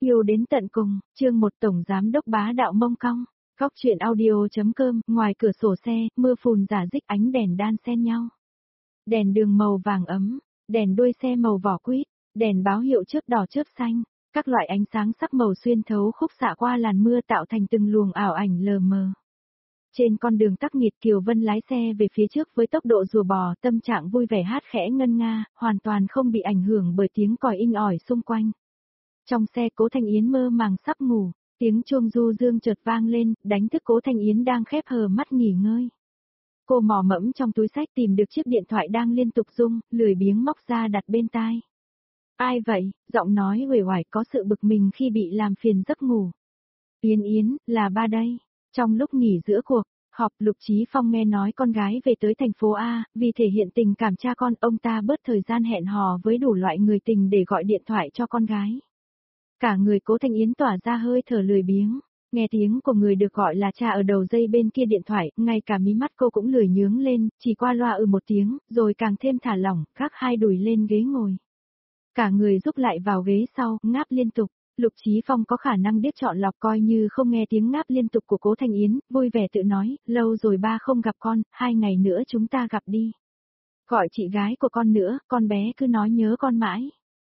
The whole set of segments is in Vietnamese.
Yêu đến tận cùng, chương 1 tổng giám đốc bá đạo mông cong. Góc truyện audio.com, ngoài cửa sổ xe, mưa phùn rả rích ánh đèn đan xen nhau. Đèn đường màu vàng ấm, đèn đuôi xe màu vỏ quýt, đèn báo hiệu chớp đỏ chớp xanh, các loại ánh sáng sắc màu xuyên thấu khúc xạ qua làn mưa tạo thành từng luồng ảo ảnh lờ mờ. Trên con đường tắc nghiệt Kiều Vân lái xe về phía trước với tốc độ rùa bò, tâm trạng vui vẻ hát khẽ ngân nga, hoàn toàn không bị ảnh hưởng bởi tiếng còi inh ỏi xung quanh. Trong xe Cố Thanh Yến mơ màng sắp ngủ, tiếng chuông du dương chợt vang lên, đánh thức Cố Thanh Yến đang khép hờ mắt nghỉ ngơi. Cô mò mẫm trong túi xách tìm được chiếc điện thoại đang liên tục rung, lười biếng móc ra đặt bên tai. Ai vậy? Giọng nói uể oải có sự bực mình khi bị làm phiền giấc ngủ. Yến Yến, là ba đây. Trong lúc nghỉ giữa cuộc họp, Lục Chí Phong nghe nói con gái về tới thành phố A, vì thể hiện tình cảm cha con, ông ta bớt thời gian hẹn hò với đủ loại người tình để gọi điện thoại cho con gái. Cả người Cố Thanh Yến tỏa ra hơi thở lười biếng, nghe tiếng của người được gọi là cha ở đầu dây bên kia điện thoại, ngay cả mí mắt cô cũng lười nhướng lên, chỉ qua loa một tiếng, rồi càng thêm thả lỏng, gác hai đùi lên ghế ngồi. Cả người rúc lại vào ghế sau, ngáp liên tục. Lục Chí Phong có khả năng biết chọn lọc, coi như không nghe tiếng ngáp liên tục của Cố Thanh Yến, vui vẻ tự nói, lâu rồi ba không gặp con, 2 ngày nữa chúng ta gặp đi. Gọi chị gái của con nữa, con bé cứ nói nhớ con mãi.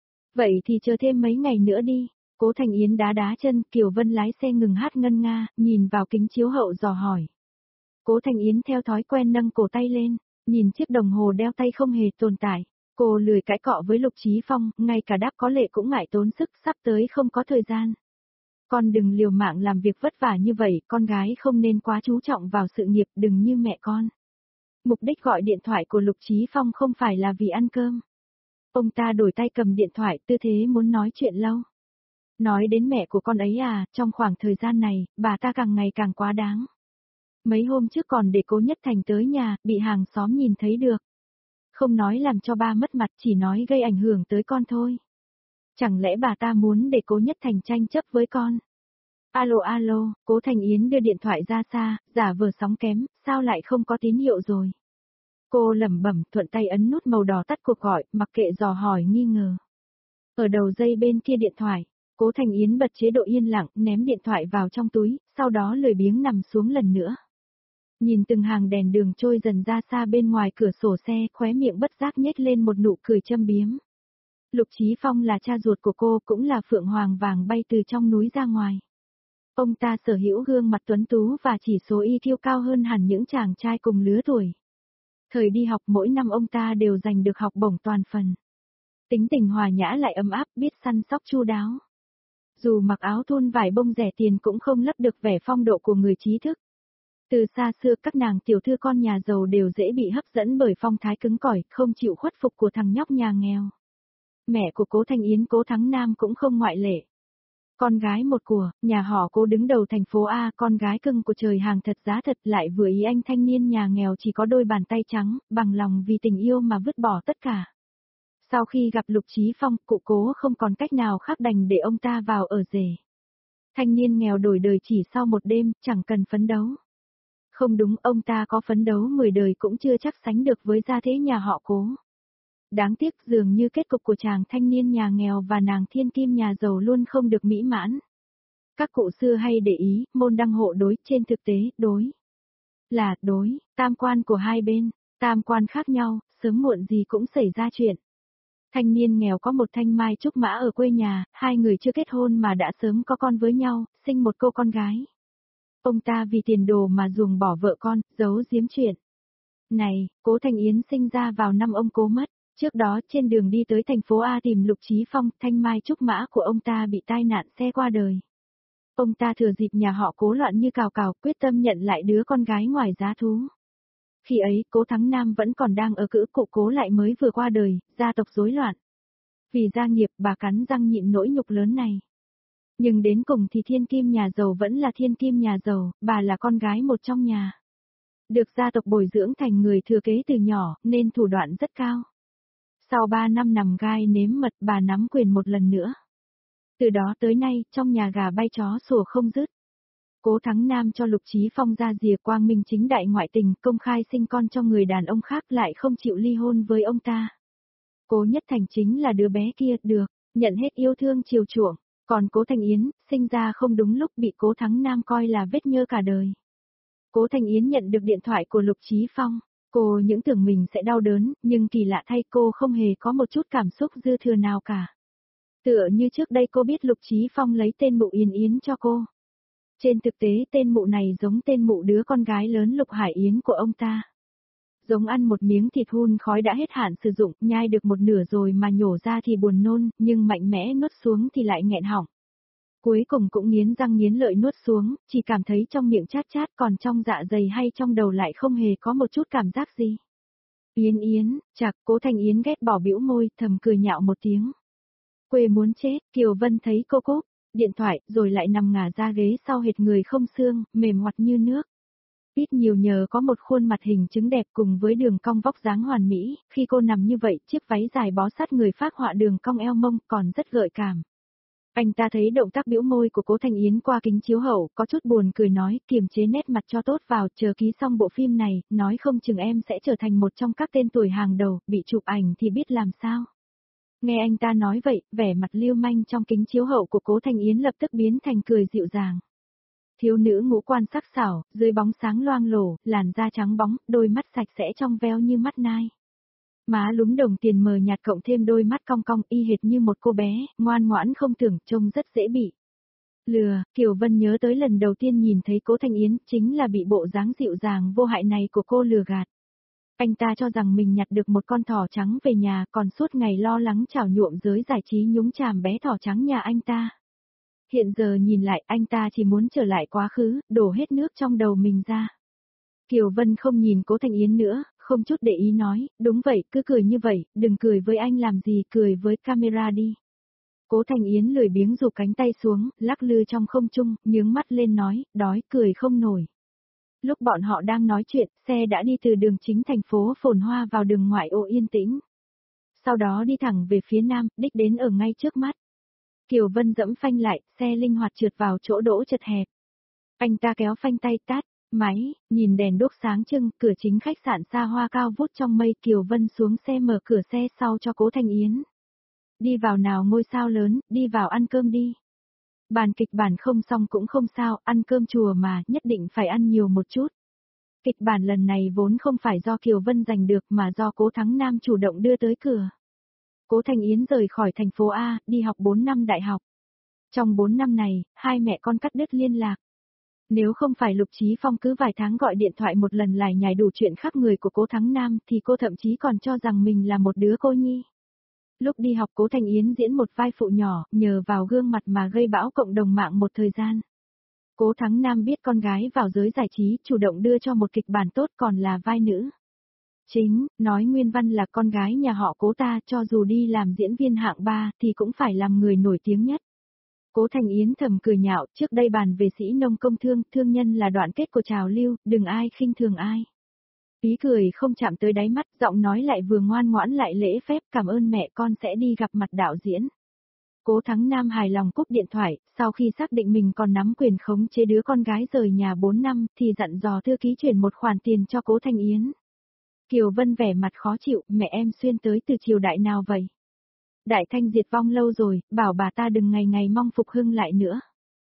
Vậy thì chờ thêm mấy ngày nữa đi. Cố Thanh Yến đá đá chân, Kiều Vân lái xe ngừng hát ngân nga, nhìn vào kính chiếu hậu dò hỏi. Cố Thanh Yến theo thói quen nâng cổ tay lên, nhìn chiếc đồng hồ đeo tay không hề tồn tại. Cô lười cãi cọ với Lục Chí Phong, ngay cả đáp có lệ cũng ngại tốn sức, sắp tới không có thời gian. Con đừng liều mạng làm việc vất vả như vậy, con gái không nên quá chú trọng vào sự nghiệp, đừng như mẹ con. Mục đích gọi điện thoại của Lục Chí Phong không phải là vì ăn cơm. Ông ta đổi tay cầm điện thoại, tư thế muốn nói chuyện lâu. Nói đến mẹ của con ấy à, trong khoảng thời gian này, bà ta càng ngày càng quá đáng. Mấy hôm trước còn để Cố Nhất Thành tới nhà, bị hàng xóm nhìn thấy được. Không nói làm cho ba mất mặt, chỉ nói gây ảnh hưởng tới con thôi. Chẳng lẽ bà ta muốn để Cố Nhất Thành tranh chấp với con? Alo alo, Cố Thanh Yến đưa điện thoại ra xa, giả vờ sóng kém, sao lại không có tín hiệu rồi? Cô lẩm bẩm, thuận tay ấn nút màu đỏ tắt cuộc gọi, mặc kệ dò hỏi nghi ngờ. Ở đầu dây bên kia điện thoại, Cố Thanh Yến bật chế độ yên lặng, ném điện thoại vào trong túi, sau đó lười biếng nằm xuống lần nữa. Nhìn từng hàng đèn đường trôi dần ra xa bên ngoài cửa sổ xe, khóe miệng bất giác nhếch lên một nụ cười châm biếm. Lục Chí Phong là cha ruột của cô, cũng là phượng hoàng vàng bay từ trong núi ra ngoài. Ông ta sở hữu gương mặt tuấn tú và chỉ số IQ cao hơn hẳn những chàng trai cùng lứa tuổi. Thời đi học mỗi năm ông ta đều giành được học bổng toàn phần. Tính tình hòa nhã lại ấm áp, biết săn sóc chu đáo. Dù mặc áo thun vải bông rẻ tiền cũng không lấp được vẻ phong độ của người trí thức. Từ xa xưa các nàng tiểu thư con nhà giàu đều dễ bị hấp dẫn bởi phong thái cứng cỏi, không chịu khuất phục của thằng nhóc nhà nghèo. Mẹ của Cố Thanh Yến, Cố Thắng Nam cũng không ngoại lệ. Con gái một của, nhà họ Cố đứng đầu thành phố A, con gái cưng của trời hàng thật giá thật, lại vừa ý anh thanh niên nhà nghèo chỉ có đôi bàn tay trắng, bằng lòng vì tình yêu mà vứt bỏ tất cả. Sau khi gặp Lục Chí Phong, cụ Cố không còn cách nào khác đành để ông ta vào ở rể. Thanh niên nghèo đổi đời chỉ sau một đêm, chẳng cần phấn đấu. Không đúng, ông ta có phấn đấu 10 đời cũng chưa chắc sánh được với gia thế nhà họ Cố. Đáng tiếc dường như kết cục của chàng thanh niên nhà nghèo và nàng thiên kim nhà giàu luôn không được mỹ mãn. Các cụ xưa hay để ý, môn đăng hộ đối, trên thực tế, đối là đối, tam quan của hai bên, tam quan khác nhau, sớm muộn gì cũng xảy ra chuyện. Thanh niên nghèo có một thanh mai trúc mã ở quê nhà, hai người chưa kết hôn mà đã sớm có con với nhau, sinh một cô con gái. Ông ta vì tiền đồ mà ruồng bỏ vợ con, giấu giếm chuyện. Này, Cố Thanh Yến sinh ra vào năm ông Cố mất. Trước đó trên đường đi tới thành phố A tìm Lục Chí Phong, thanh mai trúc mã của ông ta bị tai nạn xe qua đời. Ông ta thừa dịp nhà họ Cố loạn như cào cào, quyết tâm nhận lại đứa con gái ngoài giá thú. Khi ấy, Cố Thắng Nam vẫn còn đang ở cữ, cụ Cố lại mới vừa qua đời, gia tộc rối loạn. Vì gia nghiệp, bà cắn răng nhịn nỗi nhục lớn này. Nhưng đến cùng thì thiên kim nhà giàu vẫn là thiên kim nhà giàu, bà là con gái một trong nhà. Được gia tộc bồi dưỡng thành người thừa kế từ nhỏ, nên thủ đoạn rất cao. Sau 3 năm nằm gai nếm mật, bà nắm quyền một lần nữa. Từ đó tới nay, trong nhà gà bay chó sủa không dứt. Cố Thắng Nam cho Lục Chí Phong ra rìa quang minh chính đại ngoại tình, công khai sinh con cho người đàn ông khác, lại không chịu ly hôn với ông ta. Cố Nhất Thành chính là đứa bé kia, được nhận hết yêu thương chiều chuộng. Còn Cố Thanh Yến, sinh ra không đúng lúc bị Cố Thắng Nam coi là vết nhơ cả đời. Cố Thanh Yến nhận được điện thoại của Lục Chí Phong, cô những tưởng mình sẽ đau đớn, nhưng kỳ lạ thay cô không hề có một chút cảm xúc dư thừa nào cả. Tựa như trước đây cô biết Lục Chí Phong lấy tên mụ Yến Yến cho cô. Trên thực tế tên mụ này giống tên mụ đứa con gái lớn Lục Hải Yến của ông ta. Giống ăn một miếng thịt hun khói đã hết hạn sử dụng, nhai được một nửa rồi mà nhổ ra thì buồn nôn, nhưng mạnh mẽ nuốt xuống thì lại nghẹn họng. Cuối cùng cũng nghiến răng nghiến lợi nuốt xuống, chỉ cảm thấy trong miệng chát chát, còn trong dạ dày hay trong đầu lại không hề có một chút cảm giác gì. Yến Yến, chạc, Cố Thanh Yến ghét bỏ bĩu môi, thầm cười nhạo một tiếng. Quê muốn chết, Kiều Vân thấy cô cúp điện thoại, rồi lại nằm ngả ra ghế sau hệt người không xương, mềm ngoặt như nước. Ít nhiều nhờ có một khuôn mặt hình trứng đẹp cùng với đường cong vóc dáng hoàn mỹ, khi cô nằm như vậy, chiếc váy dài bó sát người phác họa đường cong eo mông còn rất gợi cảm. Anh ta thấy động tác bĩu môi của Cố Thanh Yến qua kính chiếu hậu, có chút buồn cười nói, kiềm chế nét mặt cho tốt vào, chờ ký xong bộ phim này, nói không chừng em sẽ trở thành một trong các tên tuổi hàng đầu, bị chụp ảnh thì biết làm sao. Nghe anh ta nói vậy, vẻ mặt lưu manh trong kính chiếu hậu của Cố Thanh Yến lập tức biến thành cười dịu dàng. Thiếu nữ ngũ quan sắc sảo, dưới bóng sáng loang lổ, làn da trắng bóng, đôi mắt sạch sẽ trong veo như mắt nai. Má lúm đồng tiền mờ nhạt cộng thêm đôi mắt cong cong y hệt như một cô bé, ngoan ngoãn không tưởng, trông rất dễ bị lừa. Kiều Vân nhớ tới lần đầu tiên nhìn thấy Cố Thanh Yến, chính là bị bộ dáng dịu dàng vô hại này của cô lừa gạt. Anh ta cho rằng mình nhặt được một con thỏ trắng về nhà, còn suốt ngày lo lắng trảo nhuộm giới giải trí nhúng chàm bé thỏ trắng nhà anh ta. Hiện giờ nhìn lại, anh ta chỉ muốn trở lại quá khứ, đổ hết nước trong đầu mình ra. Kiều Vân không nhìn Cố Thanh Yến nữa, không chút để ý nói, đúng vậy, cứ cười như vậy, đừng cười với anh làm gì, cười với camera đi. Cố Thanh Yến lười biếng rụp cánh tay xuống, lắc lư trong không trung, nhướng mắt lên nói, đói, cười không nổi. Lúc bọn họ đang nói chuyện, xe đã đi từ đường chính thành phố phồn hoa vào đường ngoại ô yên tĩnh. Sau đó đi thẳng về phía nam, đích đến ở ngay trước mắt. Kiều Vân dẫm phanh lại, xe linh hoạt trượt vào chỗ đỗ chật hẹp. Anh ta kéo phanh tay tát, máy, nhìn đèn đuốc sáng trưng, cửa chính khách sạn xa hoa cao vút trong mây. Kiều Vân xuống xe mở cửa xe sau cho Cố Thanh Yến. Đi vào nào ngôi sao lớn, đi vào ăn cơm đi. Bàn kịch bản không xong cũng không sao, ăn cơm chùa mà, nhất định phải ăn nhiều một chút. Kịch bản lần này vốn không phải do Kiều Vân giành được mà do Cố Thắng Nam chủ động đưa tới cửa. Cố Thanh Yến rời khỏi thành phố A, đi học 4 năm đại học. Trong 4 năm này, hai mẹ con cắt đứt liên lạc. Nếu không phải Lục Chí Phong cứ vài tháng gọi điện thoại một lần lải nhải đủ chuyện khắp người của Cố Thắng Nam thì cô thậm chí còn cho rằng mình là một đứa cô nhi. Lúc đi học Cố Thanh Yến diễn một vai phụ nhỏ, nhờ vào gương mặt mà gây bão cộng đồng mạng một thời gian. Cố Thắng Nam biết con gái vào giới giải trí, chủ động đưa cho một kịch bản tốt còn là vai nữ chính, nói nguyên văn là con gái nhà họ Cố ta, cho dù đi làm diễn viên hạng 3 thì cũng phải làm người nổi tiếng nhất. Cố Thanh Yến thầm cười nhạo, trước đây bàn về sĩ nông công thương, thương nhân là đoạn kết của trào lưu, đừng ai khinh thường ai. Ý cười không chạm tới đáy mắt, giọng nói lại vừa ngoan ngoãn lại lễ phép, cảm ơn mẹ, con sẽ đi gặp mặt đạo diễn. Cố Thắng Nam hài lòng cúp điện thoại, sau khi xác định mình còn nắm quyền khống chế đứa con gái rời nhà 4 năm, thì dặn dò thư ký chuyển một khoản tiền cho Cố Thanh Yến. Kiều Vân vẻ mặt khó chịu, mẹ em xuyên tới từ triều đại nào vậy? Đại Thanh diệt vong lâu rồi, bảo bà ta đừng ngày ngày mong phục hưng lại nữa.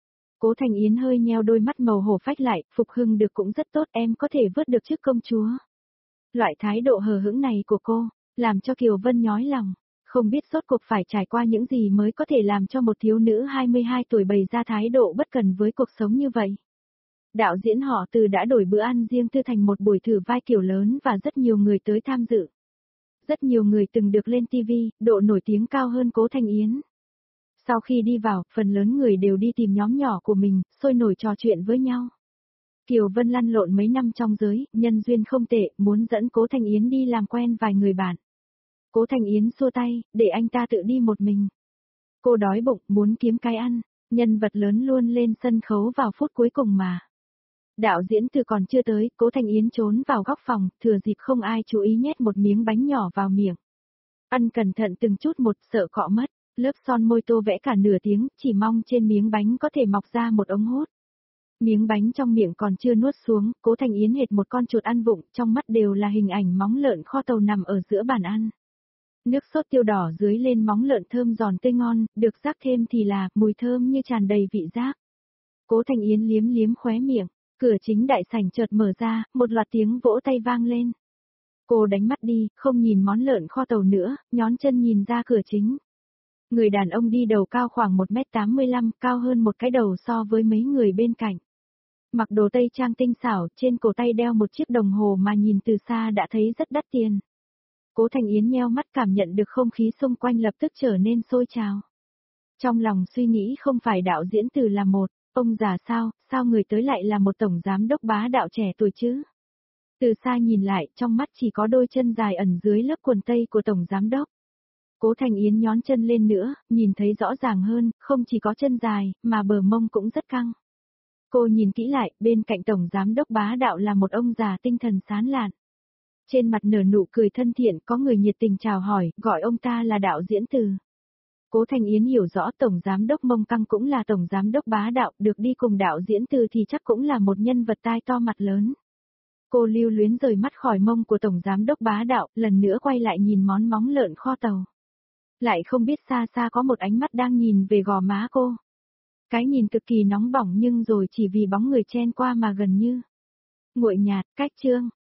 Cố Thanh Yến hơi nheo đôi mắt màu hổ phách lại, phục hưng được cũng rất tốt, em có thể vớt được chức công chúa. Loại thái độ hờ hững này của cô, làm cho Kiều Vân nhói lòng, không biết rốt cuộc phải trải qua những gì mới có thể làm cho một thiếu nữ 22 tuổi bày ra thái độ bất cần với cuộc sống như vậy. Đạo diễn họ Từ đã đổi bữa ăn riêng tư thành một buổi thử vai kiểu lớn và rất nhiều người tới tham dự. Rất nhiều người từng được lên TV, độ nổi tiếng cao hơn Cố Thanh Yến. Sau khi đi vào, phần lớn người đều đi tìm nhóm nhỏ của mình, sôi nổi trò chuyện với nhau. Kiều Vân lăn lộn mấy năm trong giới, nhân duyên không tệ, muốn dẫn Cố Thanh Yến đi làm quen vài người bạn. Cố Thanh Yến xua tay, để anh ta tự đi một mình. Cô đói bụng, muốn kiếm cái ăn, nhân vật lớn luôn lên sân khấu vào phút cuối cùng mà. Đạo diễn Từ còn chưa tới, Cố Thanh Yến trốn vào góc phòng, thừa dịp không ai chú ý nhét một miếng bánh nhỏ vào miệng. Ăn cẩn thận từng chút một, sợ cọ mất, lớp son môi tô vẽ cả nửa tiếng, chỉ mong trên miếng bánh có thể mọc ra một ống hút. Miếng bánh trong miệng còn chưa nuốt xuống, Cố Thanh Yến hệt một con chuột ăn vụng, trong mắt đều là hình ảnh móng lợn kho tàu nằm ở giữa bàn ăn. Nước sốt tiêu đỏ dưới lên móng lợn thơm giòn tươi ngon, được rắc thêm thì là mùi thơm như tràn đầy vị giác. Cố Thành Yến liếm liếm khóe miệng, cửa chính đại sảnh chợt mở ra, một loạt tiếng vỗ tay vang lên. Cô đánh mắt đi, không nhìn món lợn kho tàu nữa, nhón chân nhìn ra cửa chính. Người đàn ông đi đầu cao khoảng 1m85, cao hơn một cái đầu so với mấy người bên cạnh. Mặc đồ tây trang tinh xảo, trên cổ tay đeo một chiếc đồng hồ mà nhìn từ xa đã thấy rất đắt tiền. Cố Thành Yến nheo mắt cảm nhận được không khí xung quanh lập tức trở nên sôi trào. Trong lòng suy nghĩ không phải đạo diễn Từ là một, ông già sao người tới lại là một tổng giám đốc bá đạo trẻ tuổi chứ? Từ xa nhìn lại, trong mắt chỉ có đôi chân dài ẩn dưới lớp quần tây của tổng giám đốc. Cố Thành Yến nhón chân lên nữa, nhìn thấy rõ ràng hơn, không chỉ có chân dài, mà bờ mông cũng rất căng. Cô nhìn kỹ lại, bên cạnh tổng giám đốc bá đạo là một ông già tinh thần sáng lạn. Trên mặt nở nụ cười thân thiện, có người nhiệt tình chào hỏi, gọi ông ta là đạo diễn Từ. Cố Thành Yến hiểu rõ tổng giám đốc Mông Căng cũng là tổng giám đốc bá đạo, được đi cùng đạo diễn Từ thì chắc cũng là một nhân vật tai to mặt lớn. Cô lưu luyến rời mắt khỏi mông của tổng giám đốc bá đạo, lần nữa quay lại nhìn món móng lợn kho tàu. Lại không biết xa xa có một ánh mắt đang nhìn về gò má cô. Cái nhìn cực kỳ nóng bỏng nhưng rồi chỉ vì bóng người chen qua mà gần như nguội nhạt, cách chương.